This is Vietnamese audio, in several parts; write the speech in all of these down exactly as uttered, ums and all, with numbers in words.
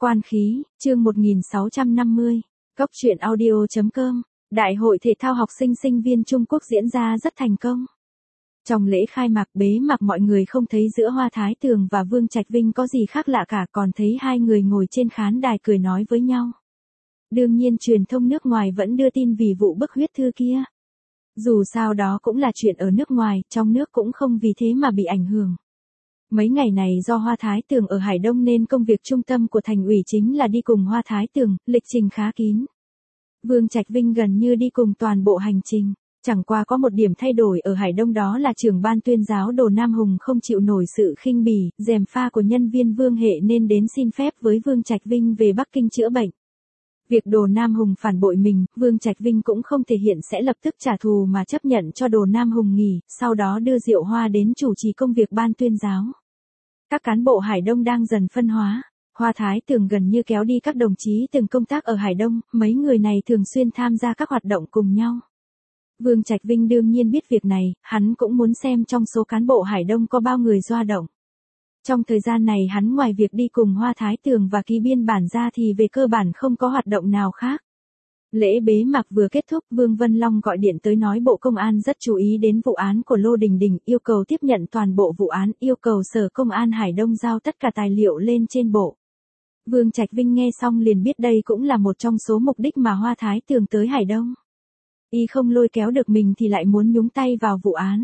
Quan khí, chương một nghìn sáu trăm năm mươi. Cốc truyện audio.com. Đại hội thể thao học sinh sinh viên Trung Quốc diễn ra rất thành công. Trong lễ khai mạc bế mạc mọi người không thấy giữa Hoa Thái Tường và Vương Trạch Vinh có gì khác lạ cả, còn thấy hai người ngồi trên khán đài cười nói với nhau. Đương nhiên truyền thông nước ngoài vẫn đưa tin vì vụ bức huyết thư kia. Dù sao đó cũng là chuyện ở nước ngoài, trong nước cũng không vì thế mà bị ảnh hưởng. Mấy ngày này do Hoa Thái Tường ở Hải Đông nên công việc trung tâm của thành ủy chính là đi cùng Hoa Thái Tường, lịch trình khá kín. Vương Trạch Vinh gần như đi cùng toàn bộ hành trình, chẳng qua có một điểm thay đổi ở Hải Đông, đó là trưởng ban tuyên giáo Đồ Nam Hùng không chịu nổi sự khinh bỉ, gièm pha của nhân viên Vương Hệ nên đến xin phép với Vương Trạch Vinh về Bắc Kinh chữa bệnh. Việc Đồ Nam Hùng phản bội mình, Vương Trạch Vinh cũng không thể hiện sẽ lập tức trả thù mà chấp nhận cho Đồ Nam Hùng nghỉ, sau đó đưa Diệu Hoa đến chủ trì công việc ban tuyên giáo. Các cán bộ Hải Đông đang dần phân hóa, Hoa Thái Tường gần như kéo đi các đồng chí từng công tác ở Hải Đông, mấy người này thường xuyên tham gia các hoạt động cùng nhau. Vương Trạch Vinh đương nhiên biết việc này, hắn cũng muốn xem trong số cán bộ Hải Đông có bao người doa động. Trong thời gian này hắn ngoài việc đi cùng Hoa Thái Tường và ký biên bản ra thì về cơ bản không có hoạt động nào khác. Lễ bế mạc vừa kết thúc, Vương Vân Long gọi điện tới nói Bộ Công an rất chú ý đến vụ án của Lô Đình Đình, yêu cầu tiếp nhận toàn bộ vụ án, yêu cầu Sở Công an Hải Đông giao tất cả tài liệu lên trên bộ. Vương Trạch Vinh nghe xong liền biết đây cũng là một trong số mục đích mà Hoa Thái Tường tới Hải Đông. Y không lôi kéo được mình thì lại muốn nhúng tay vào vụ án.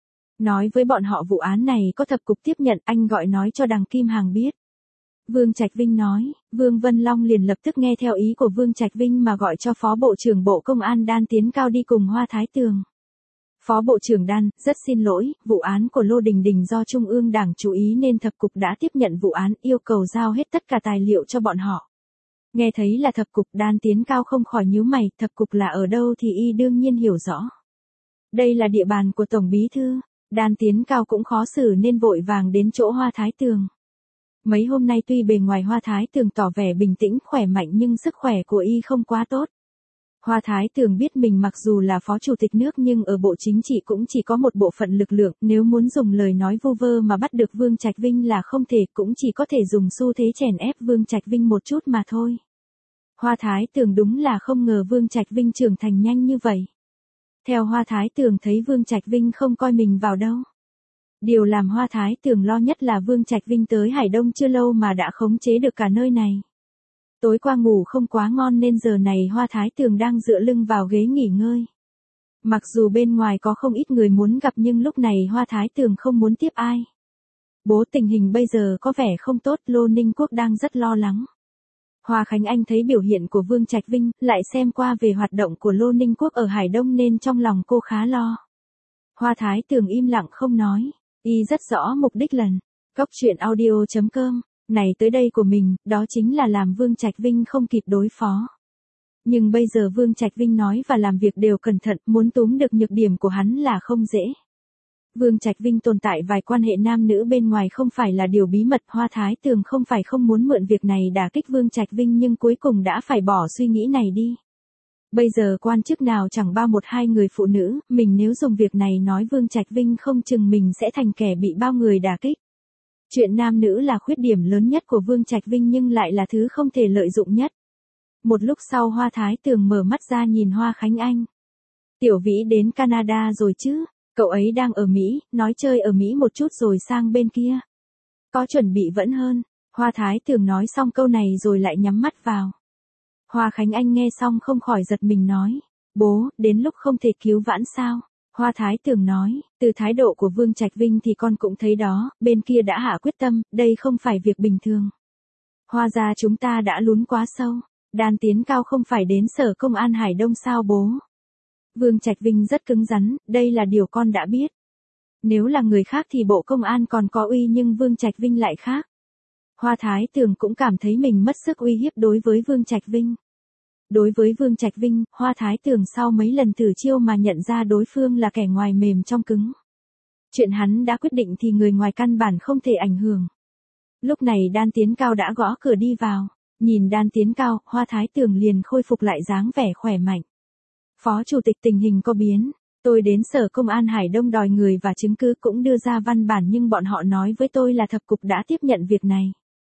Nói với bọn họ vụ án này có thập cục tiếp nhận, anh gọi nói cho Đằng Kim Hàng biết. Vương Trạch Vinh nói, Vương Vân Long liền lập tức nghe theo ý của Vương Trạch Vinh mà gọi cho Phó Bộ trưởng Bộ Công an Đan Tiến Cao đi cùng Hoa Thái Tường. Phó Bộ trưởng Đan, rất xin lỗi, vụ án của Lô Đình Đình do Trung ương Đảng chú ý nên thập cục đã tiếp nhận vụ án, yêu cầu giao hết tất cả tài liệu cho bọn họ. Nghe thấy là thập cục, Đan Tiến Cao không khỏi nhíu mày, thập cục là ở đâu thì y đương nhiên hiểu rõ. Đây là địa bàn của Tổng Bí Thư. Đan Tiến Cao cũng khó xử nên vội vàng đến chỗ Hoa Thái Tường. Mấy hôm nay tuy bề ngoài Hoa Thái Tường tỏ vẻ bình tĩnh khỏe mạnh nhưng sức khỏe của y không quá tốt. Hoa Thái Tường biết mình mặc dù là phó chủ tịch nước nhưng ở bộ chính trị cũng chỉ có một bộ phận lực lượng, nếu muốn dùng lời nói vu vơ mà bắt được Vương Trạch Vinh là không thể, cũng chỉ có thể dùng xu thế chèn ép Vương Trạch Vinh một chút mà thôi. Hoa Thái Tường đúng là không ngờ Vương Trạch Vinh trưởng thành nhanh như vậy. Theo Hoa Thái Tường thấy Vương Trạch Vinh không coi mình vào đâu. Điều làm Hoa Thái Tường lo nhất là Vương Trạch Vinh tới Hải Đông chưa lâu mà đã khống chế được cả nơi này. Tối qua ngủ không quá ngon nên giờ này Hoa Thái Tường đang dựa lưng vào ghế nghỉ ngơi. Mặc dù bên ngoài có không ít người muốn gặp nhưng lúc này Hoa Thái Tường không muốn tiếp ai. Bố, tình hình bây giờ có vẻ không tốt, Lô Ninh Quốc đang rất lo lắng. Hoa Khánh Anh thấy biểu hiện của Vương Trạch Vinh, lại xem qua về hoạt động của Lô Ninh Quốc ở Hải Đông nên trong lòng cô khá lo. Hoa Thái Tường im lặng không nói, y rất rõ mục đích lần. Cốc truyện audio.com, này tới đây của mình, đó chính là làm Vương Trạch Vinh không kịp đối phó. Nhưng bây giờ Vương Trạch Vinh nói và làm việc đều cẩn thận, muốn túm được nhược điểm của hắn là không dễ. Vương Trạch Vinh tồn tại vài quan hệ nam nữ bên ngoài không phải là điều bí mật, Hoa Thái Tường không phải không muốn mượn việc này đả kích Vương Trạch Vinh nhưng cuối cùng đã phải bỏ suy nghĩ này đi. Bây giờ quan chức nào chẳng bao một hai người phụ nữ, mình nếu dùng việc này nói Vương Trạch Vinh không chừng mình sẽ thành kẻ bị bao người đả kích. Chuyện nam nữ là khuyết điểm lớn nhất của Vương Trạch Vinh nhưng lại là thứ không thể lợi dụng nhất. Một lúc sau Hoa Thái Tường mở mắt ra nhìn Hoa Khánh Anh. Tiểu Vĩ đến Canada rồi chứ? Cậu ấy đang ở Mỹ, nói chơi ở Mỹ một chút rồi sang bên kia. Có chuẩn bị vẫn hơn. Hoa Thái Tường nói xong câu này rồi lại nhắm mắt vào. Hoa Khánh Anh nghe xong không khỏi giật mình nói. Bố, đến lúc không thể cứu vãn sao? Hoa Thái Tường nói, từ thái độ của Vương Trạch Vinh thì con cũng thấy đó, bên kia đã hạ quyết tâm, đây không phải việc bình thường. Hoa ra chúng ta đã lún quá sâu. Đan Tiến Cao không phải đến Sở Công an Hải Đông sao bố? Vương Trạch Vinh rất cứng rắn, đây là điều con đã biết. Nếu là người khác thì Bộ Công an còn có uy nhưng Vương Trạch Vinh lại khác. Hoa Thái Tường cũng cảm thấy mình mất sức uy hiếp đối với Vương Trạch Vinh. Đối với Vương Trạch Vinh, Hoa Thái Tường sau mấy lần thử chiêu mà nhận ra đối phương là kẻ ngoài mềm trong cứng. Chuyện hắn đã quyết định thì người ngoài căn bản không thể ảnh hưởng. Lúc này Đan Tiến Cao đã gõ cửa đi vào. Nhìn Đan Tiến Cao, Hoa Thái Tường liền khôi phục lại dáng vẻ khỏe mạnh. Phó Chủ tịch, tình hình có biến. Tôi đến Sở Công an Hải Đông đòi người và chứng cứ, cũng đưa ra văn bản nhưng bọn họ nói với tôi là thập cục đã tiếp nhận việc này.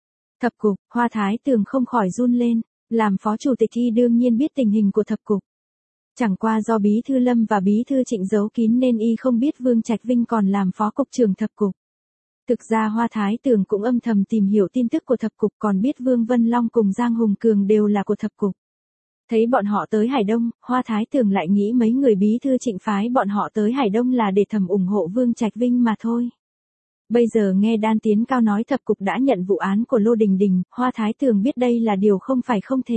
Thập cục, Hoa Thái Tường không khỏi run lên, làm phó chủ tịch y đương nhiên biết tình hình của thập cục. Chẳng qua do bí thư Lâm và bí thư Trịnh giấu kín nên y không biết Vương Trạch Vinh còn làm phó cục trưởng thập cục. Thực ra Hoa Thái Tường cũng âm thầm tìm hiểu tin tức của thập cục, còn biết Vương Vân Long cùng Giang Hùng Cường đều là của thập cục. Thấy bọn họ tới Hải Đông, Hoa Thái Tường lại nghĩ mấy người bí thư Trịnh phái bọn họ tới Hải Đông là để thầm ủng hộ Vương Trạch Vinh mà thôi. Bây giờ nghe Đan Tiến Cao nói thập cục đã nhận vụ án của Lô Đình Đình, Hoa Thái Tường biết đây là điều không phải không thể.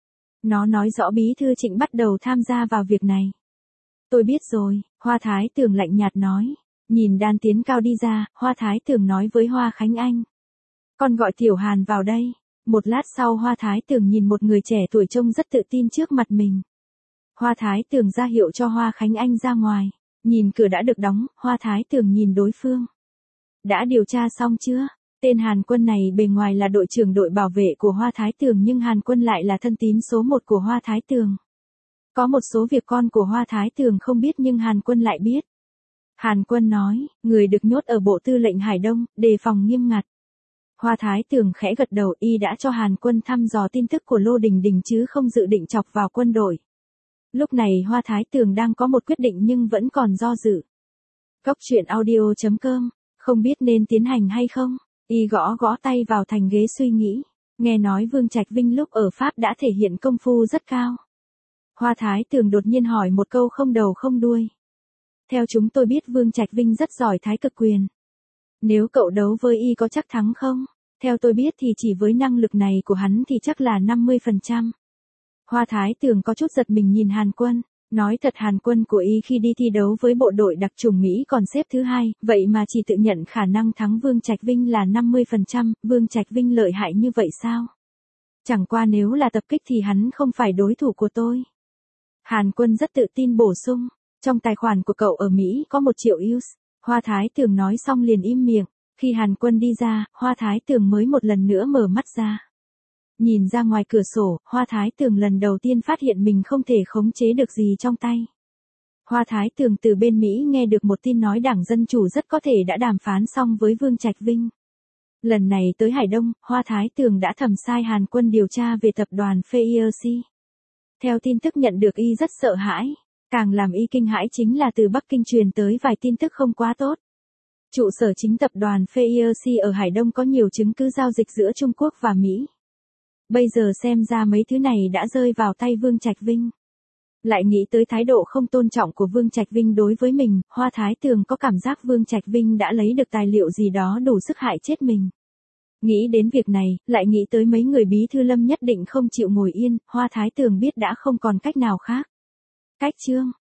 Nó nói rõ bí thư Trịnh bắt đầu tham gia vào việc này. Tôi biết rồi, Hoa Thái Tường lạnh nhạt nói. Nhìn Đan Tiến Cao đi ra, Hoa Thái Tường nói với Hoa Khánh Anh. Con gọi Tiểu Hàn vào đây. Một lát sau Hoa Thái Tường nhìn một người trẻ tuổi trông rất tự tin trước mặt mình. Hoa Thái Tường ra hiệu cho Hoa Khánh Anh ra ngoài. Nhìn cửa đã được đóng, Hoa Thái Tường nhìn đối phương. Đã điều tra xong chưa? Tên Hàn Quân này bề ngoài là đội trưởng đội bảo vệ của Hoa Thái Tường nhưng Hàn Quân lại là thân tín số một của Hoa Thái Tường. Có một số việc con của Hoa Thái Tường không biết nhưng Hàn Quân lại biết. Hàn Quân nói, người được nhốt ở Bộ Tư lệnh Hải Đông, đề phòng nghiêm ngặt. Hoa Thái Tường khẽ gật đầu, y đã cho Hàn Quân thăm dò tin tức của Lô Đình Đình chứ không dự định chọc vào quân đội. Lúc này Hoa Thái Tường đang có một quyết định nhưng vẫn còn do dự. Cốc truyện audio chấm com, không biết nên tiến hành hay không? Y gõ gõ tay vào thành ghế suy nghĩ. Nghe nói Vương Trạch Vinh lúc ở Pháp đã thể hiện công phu rất cao. Hoa Thái Tường đột nhiên hỏi một câu không đầu không đuôi. Theo chúng tôi biết Vương Trạch Vinh rất giỏi thái cực quyền. Nếu cậu đấu với y có chắc thắng không? Theo tôi biết thì chỉ với năng lực này của hắn thì chắc là năm mươi phần trăm. Hoa Thái Tường có chút giật mình nhìn Hàn Quân. Nói thật Hàn Quân của y khi đi thi đấu với bộ đội đặc chủng Mỹ còn xếp thứ hai, vậy mà chỉ tự nhận khả năng thắng Vương Trạch Vinh là năm mươi phần trăm, Vương Trạch Vinh lợi hại như vậy sao? Chẳng qua nếu là tập kích thì hắn không phải đối thủ của tôi. Hàn Quân rất tự tin bổ sung, trong tài khoản của cậu ở Mỹ có một triệu views. Hoa Thái Tường nói xong liền im miệng, khi Hàn Quân đi ra, Hoa Thái Tường mới một lần nữa mở mắt ra. Nhìn ra ngoài cửa sổ, Hoa Thái Tường lần đầu tiên phát hiện mình không thể khống chế được gì trong tay. Hoa Thái Tường từ bên Mỹ nghe được một tin nói Đảng Dân Chủ rất có thể đã đàm phán xong với Vương Trạch Vinh. Lần này tới Hải Đông, Hoa Thái Tường đã thẩm sai Hàn Quân điều tra về tập đoàn ép i e xê. Theo tin tức nhận được y rất sợ hãi. Càng làm y kinh hãi chính là từ Bắc Kinh truyền tới vài tin tức không quá tốt. Trụ sở chính tập đoàn ép i e xê ở Hải Đông có nhiều chứng cứ giao dịch giữa Trung Quốc và Mỹ. Bây giờ xem ra mấy thứ này đã rơi vào tay Vương Trạch Vinh. Lại nghĩ tới thái độ không tôn trọng của Vương Trạch Vinh đối với mình, Hoa Thái Tường có cảm giác Vương Trạch Vinh đã lấy được tài liệu gì đó đủ sức hại chết mình. Nghĩ đến việc này, lại nghĩ tới mấy người bí thư Lâm nhất định không chịu ngồi yên, Hoa Thái Tường biết đã không còn cách nào khác. Cách chương